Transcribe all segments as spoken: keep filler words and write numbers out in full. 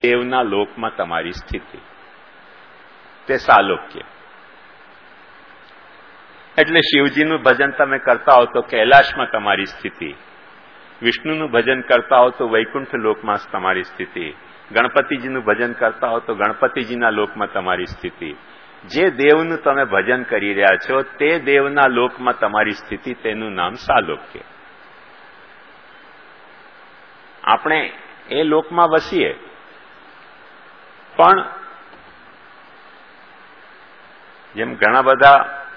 દેવના લોકમાં તમારી સ્થિતિ, તે સાલોક્ય. એટલે શિવજીનું ભજન તમે કરતા હો તો કૈલાશમાં તમારી સ્થિતિ, વિષ્ણુનું ભજન કરતા હો તો વૈકુંઠ લોકમાં તમારી સ્થિતિ, ગણપતિજીનું ભજન કરતા હો તો ગણપતિજીના લોકમાં તમારી સ્થિતિ. જે દેવનું તમે ભજન કરી રહ્યા છો તે દેવના લોકમાં તમારી સ્થિતિ, તેનું નામ સાલોક્ય. આપણે એ લોકમાં વસીએ, પણ જેમ ઘણા બધા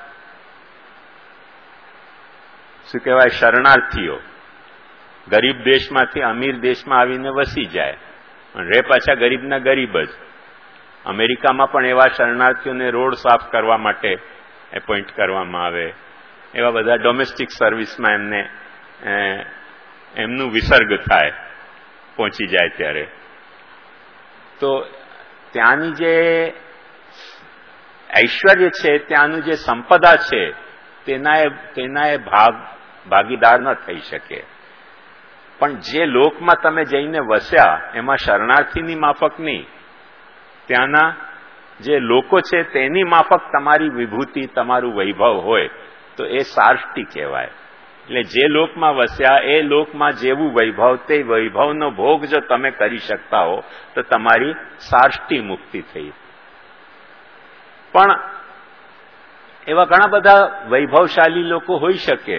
શું કહેવાય શરણાર્થીઓ ગરીબ દેશમાંથી અમીર દેશમાં આવીને વસી જાય, પણ રે પાછા ગરીબના ગરીબ જ. અમેરિકામાં પણ એવા શરણાર્થીઓને રોડ સાફ કરવા માટે એપોઇન્ટ કરવામાં આવે, એવા બધા ડોમેસ્ટિક સર્વિસમાં એમને એમનું વિસર્ગ થાય પહોંચી જાય ત્યારે. તો ત્યાંની જે ઐશ્વર્ય છે, ત્યાંનું જે સંપદા છે, તેના એ તેના એ ભાગ ભાગીદાર ન થઈ શકે. પણ જે લોકમાં તમે જઈને વસ્યા એમાં શરણાર્થીની માફક નહીં, ત્યાંના જે લોકો છે તેની માફક તમારી વિભૂતિ, તમારું વૈભવ હોય તો એ સાર્ષ્ટી કહેવાય. એટલે જે લોકમાં વસ્યા એ લોકમાં જેવું વૈભવ, તે વૈભવનો ભોગ જો તમે કરી શકતા હો તો તમારી સાર્ષ્ટી મુક્તિ થઈ. પણ એવા ઘણા બધા વૈભવશાળી લોકો હોઈ શકે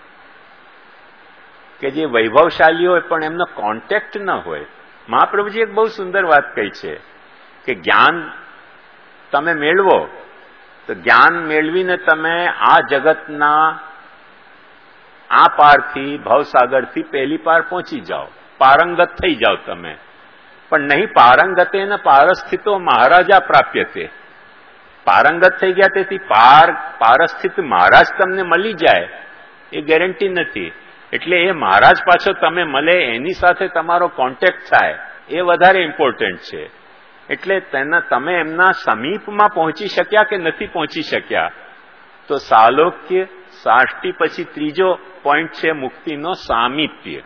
કે જે વૈભવશાળી હોય પણ એમનો કોન્ટેક્ટ ન હોય. મહાપ્રભુજી એક બહુ સુંદર વાત કહી છે કે જ્ઞાન તમે મેળવો તો જ્ઞાન મેળવીને તમે આ જગતના આ પારથી, ભવસાગરથી પહેલી પાર પહોંચી જાઓ, પારંગત થઈ જાઓ તમે. પણ નહીં પારંગતે ને પારસ્થિતો મહારાજા પ્રાપ્યતે. પારંગત થઈ ગયા તેથી પાર પારસ્થિત મહારાજ તમને મળી જાય એ ગેરંટી નથી. એટલે એ મહારાજ પાછો તમે મળે, એની સાથે તમારો કોન્ટેક્ટ થાય, એ વધારે ઇમ્પોર્ટન્ટ છે. એટલે તેના તમે એમના સમીપમાં પહોંચી શક્યા કે નથી પહોંચી શક્યા. તો સાલોક્ય, સાષ્ટી, પછી ત્રીજો પોઈન્ટ છે મુક્તિનો સામીપ્ય.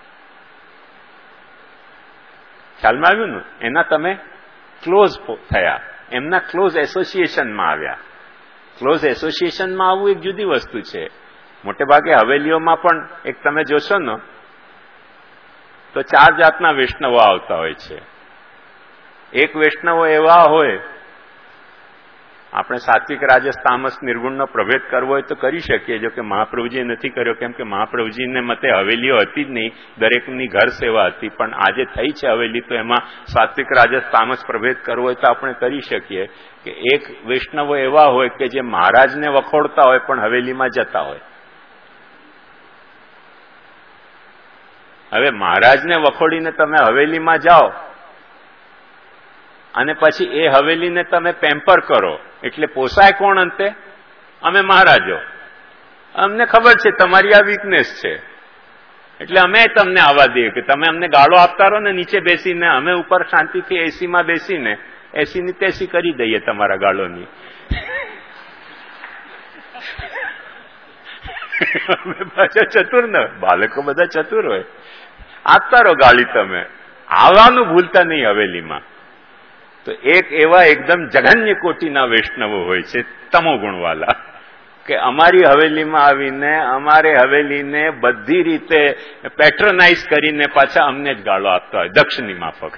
ખ્યાલમાં આવ્યું ને? એના તમે ક્લોઝ થયા, એમના ક્લોઝ એસોસિએશનમાં આવ્યા. ક્લોઝ એસોસિએશનમાં આવવું એક જુદી વસ્તુ છે. મોટે ભાગે હવેલીઓમાં પણ એક તમે જોશો ને તો ચાર જાતના વૈષ્ણવો આવતા હોય છે. એક વૈષ્ણવો એવા હોય, આપણે સાત્વિક, રાજસ, તામસ, નિર્ગુણનો પ્રભેદ કરવો હોય તો કરી શકીએ, જો કે મહાપ્રભુજીએ નથી કર્યો, કેમ કે મહાપ્રભુજીને મતે હવેલીઓ હતી જ નહીં, દરેકની ઘર સેવા હતી. પણ આજે થઈ છે હવેલી તો એમાં સાત્વિક, રાજસ, તામસ પ્રભેદ કરવો હોય તો આપણે કરી શકીએ. કે એક વૈષ્ણવો એવા હોય કે જે મહારાજને વખોડતા હોય પણ હવેલીમાં જતા હોય. હવે મહારાજને વખોડીને તમે હવેલીમાં જાઓ અને પછી એ હવેલીને તમે પેમ્પર કરો, એટલે પોસાય કોણ અંતે? અમે મહારાજો. અમને ખબર છે તમારી આ વીકનેસ છે, એટલે અમે તમને આવવા દઈએ કે તમે અમને ગાળો આપતા રહો ને નીચે બેસીને, અમે ઉપર શાંતિથી એસીમાં બેસીને એસીની તેસી કરી દઈએ તમારા ગાળોની. અમે પાછા ચતુર ને, બાળકો બધા ચતુર હોય, આપતા રહો ગાળી. તમે આવવાનું ભૂલતા નહીં હવેલીમાં. તો એક એવા એકદમ જઘન્ય કોટીના વૈષ્ણવો હોય છે, તમો ગુણવાલા, કે અમારી હવેલીમાં આવીને અમારે હવેલીને બધી રીતે પેટ્રોનાઇઝ કરીને પાછા અમને જ ગાળો આપતા હોય દક્ષની માફક.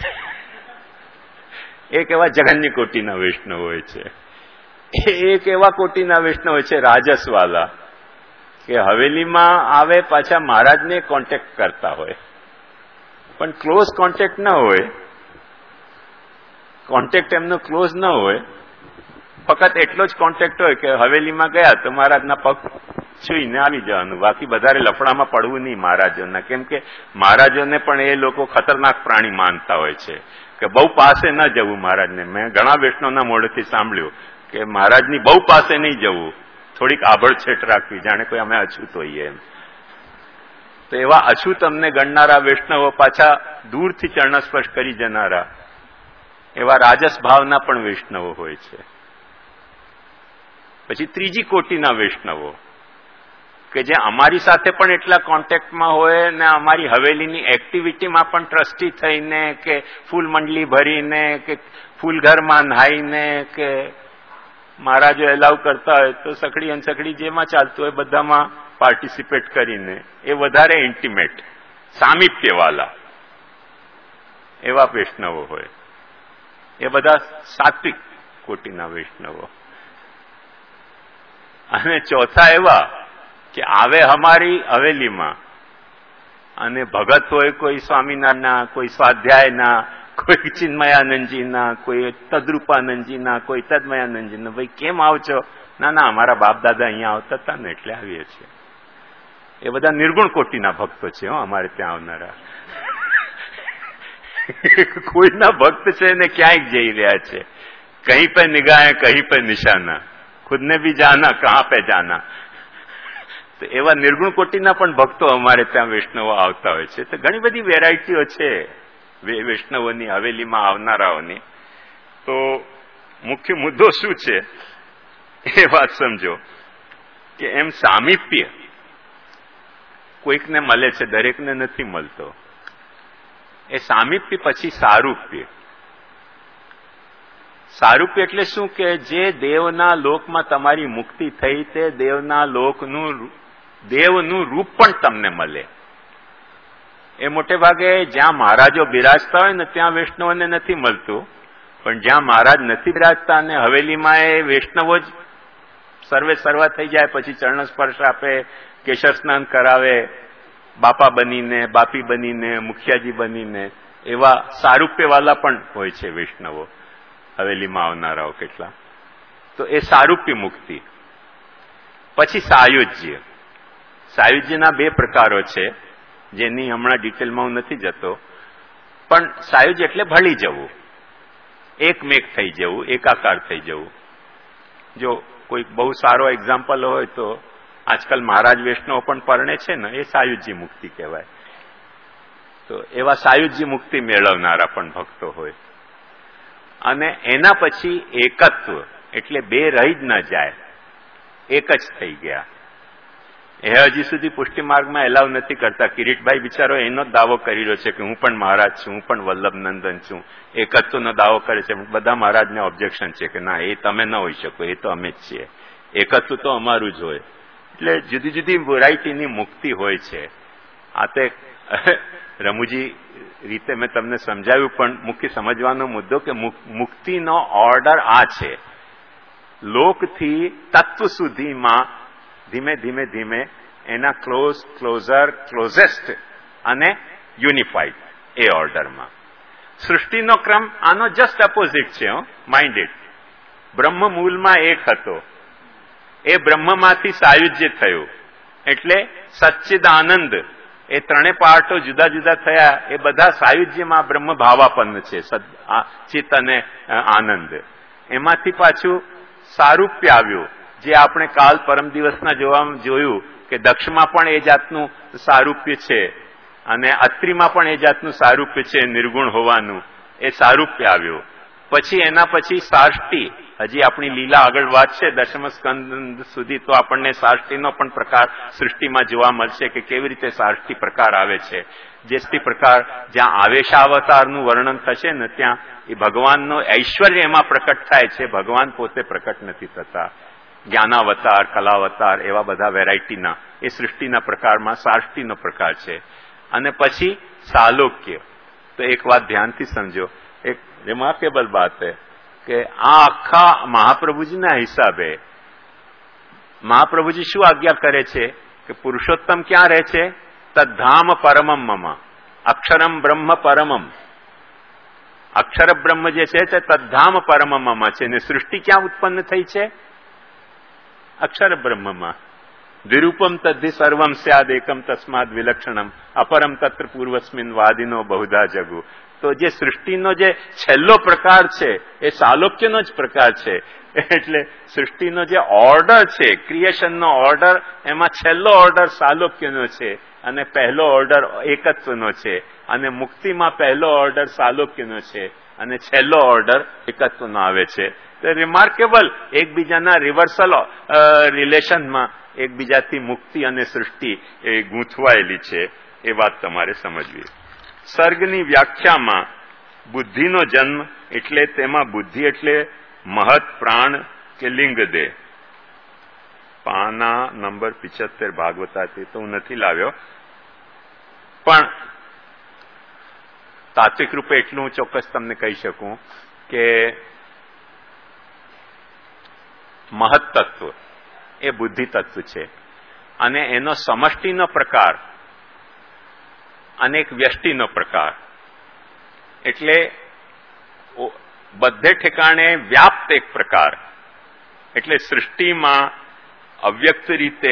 એક એવા જઘન્ય કોટીના વૈષ્ણવ હોય છે. એક એવા કોટીના વૈષ્ણવ હોય છે રાજસવાલા, કે હવેલીમાં આવે પાછા મહારાજને કોન્ટેક્ટ કરતા હોય, પણ ક્લોઝ કોન્ટેક્ટ ન હોય. કોન્ટેક્ટ એમનો ક્લોઝ ન હોય, ફક્ત એટલો જ કોન્ટેક્ટ હોય કે હવેલીમાં ગયા તો મહારાજના પગ છૂઈને આવી જવાનું, બાકી વધારે લફડામાં પડવું નહીં મહારાજોના. કેમ કે મહારાજોને પણ એ લોકો ખતરનાક પ્રાણી માનતા હોય છે, કે બહુ પાસે ન જવું મહારાજને. મેં ઘણા વૈષ્ણવના મોઢેથી સાંભળ્યું કે મહારાજની બહુ પાસે નહીં જવું, થોડીક આભળછેટ રાખવી, જાણે કોઈ અમે અછૂત હોઈએ એમ. તો એવા અછૂત અમને ગણનારા વૈષ્ણવો પાછા દૂરથી ચરણસ્પર્શ કરી જનારા એવા રાજસ ભાવના પણ વૈષ્ણવો હોય છે. પછી ત્રીજી કોટીના વૈષ્ણવો, કે જે અમારી સાથે પણ એટલા કોન્ટેક્ટમાં હોય ને અમારી હવેલીની એક્ટિવિટીમાં પણ ટ્રસ્ટી થઈને કે ફૂલ મંડલી ભરીને કે ફૂલઘરમાં નહાઈને કે મહારાજો એલાવ કરતા હોય તો સખડી અનસખડી જેમાં ચાલતું હોય બધામાં પાર્ટિસિપેટ કરીને એ વધારે ઇન્ટિમેટ સામીપ્યવાલા એવા વૈષ્ણવો હોય. એ બધા સાત્વિક કોટીના વૈષ્ણવો. અને ચોથા એવા કે આવે અમારી હવેલીમાં અને ભગત હોય કોઈ સ્વામિનારાયણના, કોઈ સ્વાધ્યાયના, કોઈ ચિન્મયાનંદજીના, કોઈ તદ્રુપાનંદજીના, કોઈ તન્મયાનંદજીના. ભાઈ કેમ આવ છો? ના ના અમારા બાપ દાદા અહીંયા આવતા હતા ને એટલે આવીએ છીએ. એ બધા નિર્ગુણ કોટીના ભક્તો છે હો અમારે ત્યાં આવનારા. કોઈના ભક્ત છે ને ક્યાંય જઈ રહ્યા છે. કहीं पे निगाहें कहीं पे निशाना, खुद ने भी जाना कहां पे जाना. તો એવા નિર્ગુણ કોટીના પણ ભક્તો અમારે ત્યાં વૈષ્ણવો આવતા હોય છે. તો ઘણી બધી વેરાયટીઓ છે વૈષ્ણવોની હવેલીમાં આવનારાઓની. તો મુખ્ય મુદ્દો શું છે એ વાત સમજો કે એમ સામીપ્ય કોઈકને મળે છે, દરેકને નથી મળતો. એ સામીપ્ય પછી સારૂપ્ય. સારૂપ્ય એટલે શું કે જે દેવના લોકમાં તમારી મુક્તિ થઈ તે દેવના લોકનું દેવનું રૂપ પણ તમને મળે. એ મોટે ભાગે જ્યાં મહારાજો બિરાજતા હોય ને ત્યાં વૈષ્ણવોને નથી મળતું, પણ જ્યાં મહારાજ નથી બિરાજતા અને હવેલીમાં એ વૈષ્ણવો જ સર્વે સર્વા થઈ જાય પછી ચરણ સ્પર્શ આપે, કેશર સ્નાન કરાવે, બાપા બનીને, બાપી બનીને, મુખિયાજી બનીને, એવા સારૂપ્યવાલા પણ હોય છે વૈષ્ણવો હવેલીમાં આવનારાઓ કેટલા. તો એ સારૂપ્ય મુક્તિ. પછી સાયુજ્ય. સાયુજ્યના બે પ્રકારો છે જેની હમણાં ડિટેલમાં હું નથી જતો, પણ સાયુજ એટલે ભળી જવું, એકમેક થઈ જવું, એકાકાર થઈ જવું. જો કોઈ બહુ સારો એક્ઝામ્પલ હોય તો આજકાલ મહારાજ વૈષ્ણવ પણ પરણે છે ને, એ સાયુજ્ય મુક્તિ કહેવાય. તો એવા સાયુજ્ય મુક્તિ મેળવનારા પણ ભક્તો હોય. અને એના પછી એકત્વ એટલે બે રહી જ ન જાય, એક જ થઈ ગયા. એ હજી સુધી પુષ્ટિ માર્ગમાં એલાવ નથી કરતા. કિરીટભાઈ બિચારો એનો જ દાવો કરી રહ્યો છે કે હું પણ મહારાજ છું, હું પણ વલ્લભ નંદન છું. એકત્વનો દાવો કરે છે, બધા મહારાજને ઓબ્જેક્શન છે કે ના, એ તમે ન હોઈ શકો, એ તો અમે જ છીએ. એકત્વ તો અમારું જ હોય. એટલે જુદી જુદી વેરાયટીની મુક્તિ હોય છે. આ તે રમુજી રીતે મેં તમને સમજાવ્યું, પણ મુખ્ય સમજવાનો મુદ્દો કે મુક્તિનો ઓર્ડર આ છે. લોકથી તત્વ સુધીમાં ધીમે ધીમે ધીમે એના ક્લોઝ ક્લોઝર ક્લોઝેસ્ટ અને યુનિફાઈડ એ ઓર્ડરમાં. સૃષ્ટિનો ક્રમ આનો જસ્ટ અપોઝિટ છે. માઇન્ડેડ બ્રહ્મ મૂળમાં એક હતો, એ બ્રહ્મમાંથી સાયુજ્ય થયું એટલે સચ્ચિદાનંદ. એ ત્રણે પાર્ટો જુદા જુદા થયા, એ બધા સાયુજ્યમાં બ્રહ્મ ભાવાપન્ન છે, ચિત્ત અને આનંદ. એમાંથી પાછું સારૂપ્ય આવ્યું, જે આપણે કાલ પરમ દિવસના જોવામાં જોયું કે દક્ષમાં પણ એ જાતનું સારૂપ્ય છે અને અત્રિમાં પણ એ જાતનું સારૂપ્ય છે, નિર્ગુણ હોવાનું. એ સારૂપ્ય આવ્યું. પછી એના પછી સાષ્ટી. હજી આપણી લીલા આગળ વાત છે દશમ સ્કંદ સુધી, તો આપણને સાષ્ટીનો પણ પ્રકાર સૃષ્ટિમાં જોવા મળશે કે કેવી રીતે સાષ્ટી પ્રકાર આવે છે. જે પ્રકાર જ્યાં આવેશાવતારનું વર્ણન થશે ને ત્યાં એ ભગવાનનો ઐશ્વર્ય એમાં પ્રકટ થાય છે, ભગવાન પોતે પ્રકટ નથી થતા. જ્ઞાનાવતાર, કલાવતાર એવા બધા વેરાયટીના એ સૃષ્ટિના પ્રકારમાં સાષ્ટીનો પ્રકાર છે. અને પછી સાલોક્ય. તો એક વાત ધ્યાનથી સમજો, એક રિમાર્કેબલ બાત है કે આ આખા મહાપ્રભુજીના હિસાબે મહાપ્રભુજી શું આજ્ઞા કરે છે કે પુરુષોત્તમ ક્યાં રહે છે? તદ્ધામ પરમમ મમ, અક્ષરમ બ્રહ્મ પરમમ. અક્ષર બ્રહ્મ જે છે તે તદ્ધામ પરમમ મમ છે. ને સૃષ્ટિ ક્યાં ઉત્પન્ન થઈ છે? અક્ષર બ્રહ્મમાં. દ્વિરૂપમ તદ્ધિ સર્વમ સ્યાદ એકમ તસ્માદ વિલક્ષણમ અપરમ તત્ર પૂર્વસ્મિન વાદિનો બહુધા જગુ. તો જે સૃષ્ટિનો જે છેલ્લો પ્રકાર છે એ સાલોક્યનો જ પ્રકાર છે. એટલે સૃષ્ટિનો જે ઓર્ડર છે, ક્રિએશનનો ઓર્ડર, એમાં છેલ્લો ઓર્ડર સાલોક્યનો છે અને પહેલો ઓર્ડર એકત્વનો છે. અને મુક્તિમાં પહેલો ઓર્ડર સાલોક્યનો છે અને છેલ્લો ઓર્ડર એકત્વનો આવે છે. તો રિમાર્કેબલ એકબીજાના રિવર્સલ રિલેશનમાં એકબીજાથી મુક્તિ અને સૃષ્ટિ એ ગૂંથવાયેલી છે, એ વાત તમારે સમજવી. સર્ગની વ્યાખ્યામાં બુદ્ધિનો જન્મ એટલે તેમાં બુદ્ધિ એટલે મહત પ્રાણ કે લિંગ દે. પાના નંબર પિચોતેર ભાગવતાથી તો હું નથી લાવ્યો, પણ તાત્વિક રૂપે એટલું હું ચોક્કસ તમને કહી શકું કે મહત તત્વ એ બુદ્ધિ તત્વ છે, અને એનો સમષ્ટિનો પ્રકાર અને એક વ્યષ્ટિનો પ્રકાર, એટલે બધે ઠેકાણે વ્યાપ્ત એક પ્રકાર. એટલે સૃષ્ટિમાં અવ્યક્ત રીતે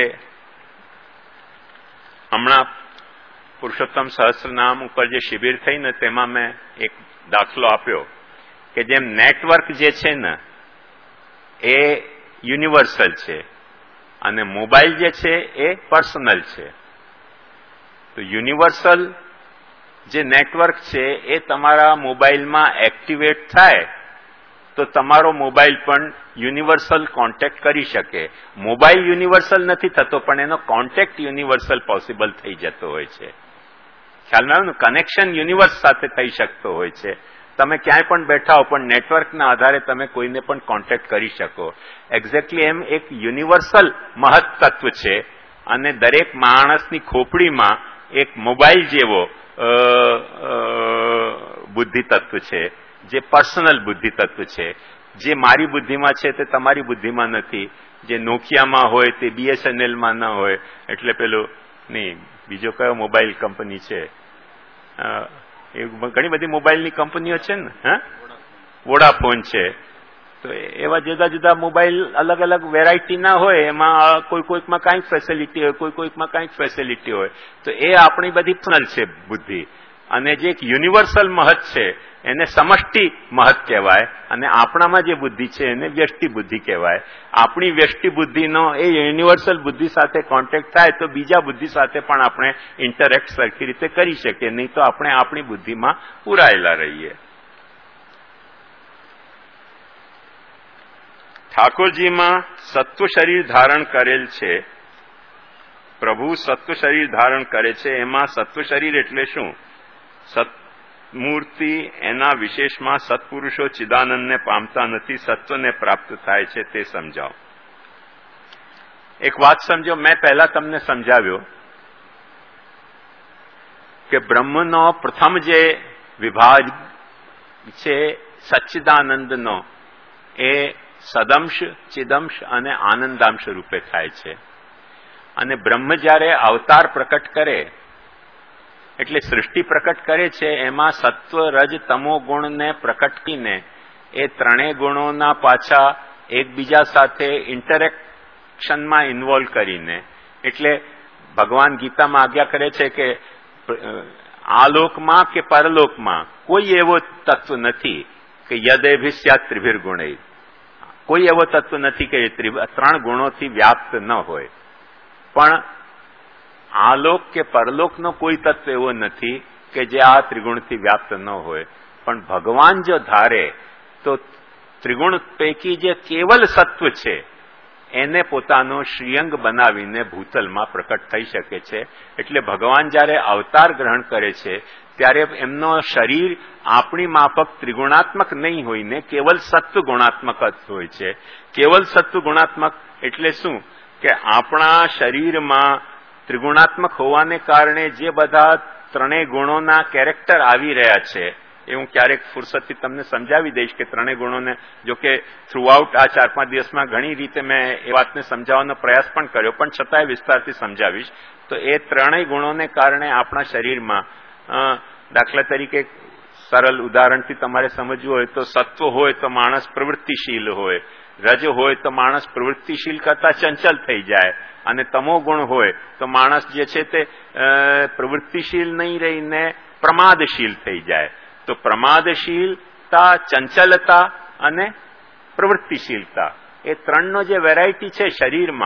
હમણાં પુરુષોત્તમ સહસ્રનામ ઉપર જે શિબિર થઈ ને તેમાં મેં એક દાખલો આપ્યો કે જેમ નેટવર્ક જે છે ને એ યુનિવર્સલ છે અને મોબાઈલ જે છે એ પર્સનલ છે. તો યુનિવર્સલ જે નેટવર્ક છે એ તમારા મોબાઈલમાં એક્ટિવેટ થાય તો તમારો મોબાઈલ પણ યુનિવર્સલ કોન્ટેક્ટ કરી શકે. મોબાઈલ યુનિવર્સલ નથી થતો પણ એનો કોન્ટેક્ટ યુનિવર્સલ પોસિબલ થઈ જતો હોય છે. ખ્યાલમાં આવ્યું ને? કનેક્શન યુનિવર્સ સાથે થઈ શકતો હોય છે. તમે ક્યાંય પણ બેઠા હો પણ નેટવર્કના આધારે તમે કોઈને પણ કોન્ટેક્ટ કરી શકો. એક્ઝેક્ટલી એમ એક યુનિવર્સલ મહત તત્વ છે, અને દરેક માણસની ખોપડીમાં એક મોબાઈલ જેવો બુદ્ધિ તત્વ છે, જે પર્સનલ બુદ્ધિ તત્વ છે. જે મારી બુદ્ધિમાં છે તે તમારી બુદ્ધિમાં નથી, જે નોકિયામાં હોય તે બીએસએનએલમાં ન હોય. એટલે પેલું નહીં, બીજો કયો મોબાઈલ કંપની છે, એ ઘણી બધી મોબાઈલની કંપનીઓ છે ને, હા, વોડાફોન છે. તો એવા જુદા જુદા મોબાઈલ અલગ અલગ વેરાયટીના હોય, એમાં કોઈ કોઈકમાં કાંઈક ફેસિલિટી હોય, કોઈ કોઈકમાં કાંઈક ફેસિલિટી હોય. તો એ આપણી બધી પર્સનલ છે બુદ્ધિ. અને જે એક યુનિવર્સલ મહત છે એને સમષ્ટિ મહત કહેવાય, અને આપણામાં જે બુદ્ધિ છે એને વ્યષ્ટિ બુદ્ધિ કહેવાય. આપણી વ્યષ્ટિ બુદ્ધિનો એ યુનિવર્સલ બુદ્ધિ સાથે કોન્ટેક્ટ થાય તો બીજા બુદ્ધિ સાથે પણ આપણે ઇન્ટરેક્ટ સરખી રીતે કરી શકીએ, નહીં તો આપણે આપણી બુદ્ધિમાં પુરાયેલા રહીએ. ઠાકોરજીમાં સત્વ શરીર ધારણ કરેલ છે, પ્રભુ સત્વ શરીર ધારણ કરે છે. એમાં સત્વ શરીર એટલે શું? સત્મૂર્તિ એના વિશેષમાં સત્પુરુષો ચિદાનંદને પામતા નથી, સત્વને પ્રાપ્ત થાય છે, તે સમજાવો. એક વાત સમજો, મેં પહેલા તમને સમજાવ્યો કે બ્રહ્મનો પ્રથમ જે વિભાગ છે સચ્ચિદાનંદનો, એ સદંશ, ચિદંશ અને આનંદાંશ રૂપે થાય છે. અને બ્રહ્મ જ્યારે અવતાર પ્રકટ કરે એટલે સૃષ્ટિ પ્રકટ કરે છે, એમાં સત્વ રજ તમો ગુણને પ્રકટ કરીને એ ત્રણેય ગુણોના પાછા એકબીજા સાથે ઇન્ટરેક્શનમાં ઇન્વોલ્વ કરીને, એટલે ભગવાન ગીતામાં આજ્ઞા કરે છે કે આ લોકમાં કે પરલોકમાં કોઈ એવો તત્વ નથી કે યદેભિસ્યાત ત્રિભિર ગુણૈ. કોઈ એવો તત્વ નથી કે ત્રણ ગુણોથી વ્યાપ્ત ન હોય. પણ આલોક કે પરલોકનો કોઈ તત્વ એવો નથી કે જે આ ત્રિગુણથી વ્યાપ્ત ન હોય. પણ ભગવાન જો ધારે તો ત્રિગુણ પૈકી જે કેવલ સત્વ છે એને પોતાનો શ્રીઅંગ બનાવીને ભૂતલમાં પ્રકટ થઈ શકે છે. એટલે ભગવાન જ્યારે અવતાર ગ્રહણ કરે છે ત્યારે એમનો શરીર આપણી માફક ત્રિગુણાત્મક નહીં હોઈને કેવલ સત્વ ગુણાત્મક જ હોય છે. કેવલ સત્વ ગુણાત્મક એટલે શું કે આપણા શરીરમાં ત્રિગુણાત્મક હોવાને કારણે જે બધા ત્રણેય ગુણોના કેરેક્ટર આવી રહ્યા છે એ હું ક્યારેક ફુરસતથી તમને સમજાવી દઈશ કે ત્રણેય ગુણોને, જો કે થ્રુઆઉટ આ ચાર પાંચ દિવસમાં ઘણી રીતે મેં એ વાતને સમજાવવાનો પ્રયાસ પણ કર્યો, પણ છતાંય વિસ્તારથી સમજાવીશ. તો એ ત્રણેય ગુણોને કારણે આપણા શરીરમાં, દાખલા તરીકે સરળ ઉદાહરણથી તમારે સમજવું હોય તો સત્વ હોય તો માણસ પ્રવૃત્તિશીલ હોય, રજ હોય તો માણસ પ્રવૃત્તિશીલ કરતા ચંચલ થઈ જાય, અને તમો ગુણ હોય તો માણસ જે છે તે પ્રવૃત્તિશીલ નહીં રહીને પ્રમાદશીલ થઈ જાય. તો પ્રમાદશીલતા, ચંચલતા અને પ્રવૃત્તિશીલતા, એ ત્રણનો જે વેરાયટી છે શરીરમાં,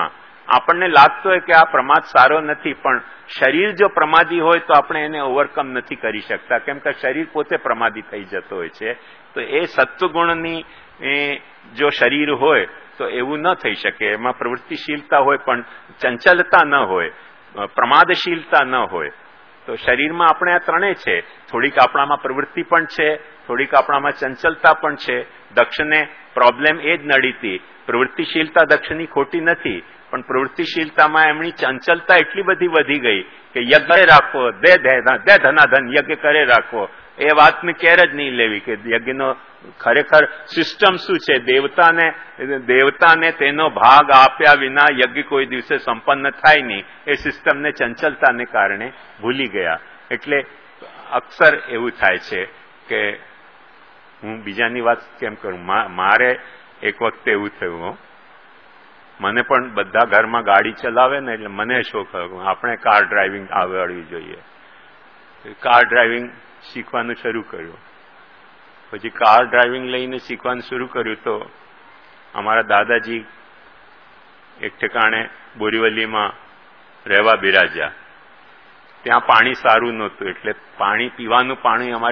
આપણને લાગતું હોય કે આ પ્રમાદ સારો નથી, પણ શરીર જો પ્રમાદી હોય તો આપણે એને ઓવરકમ નથી કરી શકતા, કેમ કે શરીર પોતે પ્રમાદી થઈ જતો હોય છે. તો એ સત્વગુણની જો શરીર હોય તો એવું ન થઈ શકે. એમાં પ્રવૃત્તિશીલતા હોય પણ ચંચલતા ન હોય, પ્રમાદશીલતા ન હોય. તો શરીરમાં આપણે આ ત્રણેય છે. થોડીક આપણામાં પ્રવૃત્તિ પણ છે, થોડીક આપણામાં ચંચલતા પણ છે. દક્ષને પ્રોબ્લેમ એ જ નડી હતી. પ્રવૃત્તિશીલતા દક્ષની ખોટી નથી, પણ પ્રવૃત્તિશીલતામાં એમની ચંચલતા એટલી બધી વધી ગઈ કે યજ્ઞ રાખવો, દે દે ધનાધન યજ્ઞ કરે રાખવો, એ વાતને કેર જ નહીં લેવી કે યજ્ઞનો ખરેખર સિસ્ટમ શું છે. દેવતાને દેવતાને તેનો ભાગ આપ્યા વિના યજ્ઞ કોઈ દિવસે સંપન્ન થાય નહીં. એ સિસ્ટમને ચંચલતાને કારણે ભૂલી ગયા. એટલે અક્સર એવું થાય છે કે હું બીજાની વાત કેમ કરું, મારે એક વખતે એવું થયું, મને પણ બધા ઘરમાં ગાડી ચલાવે ને એટલે મને શોખ આપણે કાર ડ્રાઇવિંગ આવડવી જોઈએ. કાર ડ્રાઇવિંગ શીખવાનું શરૂ કર્યું. પછી કાર ડ્રાઇવિંગ લઈને શીખવાનું શરૂ કર્યું તો અમારા દાદાજી એક ઠેકાણે બોરીવલીમાં રહેવા બિરાજ્યા. ત્યાં પાણી સારું નહોતું, એટલે પાણી પીવાનું પાણી અમારે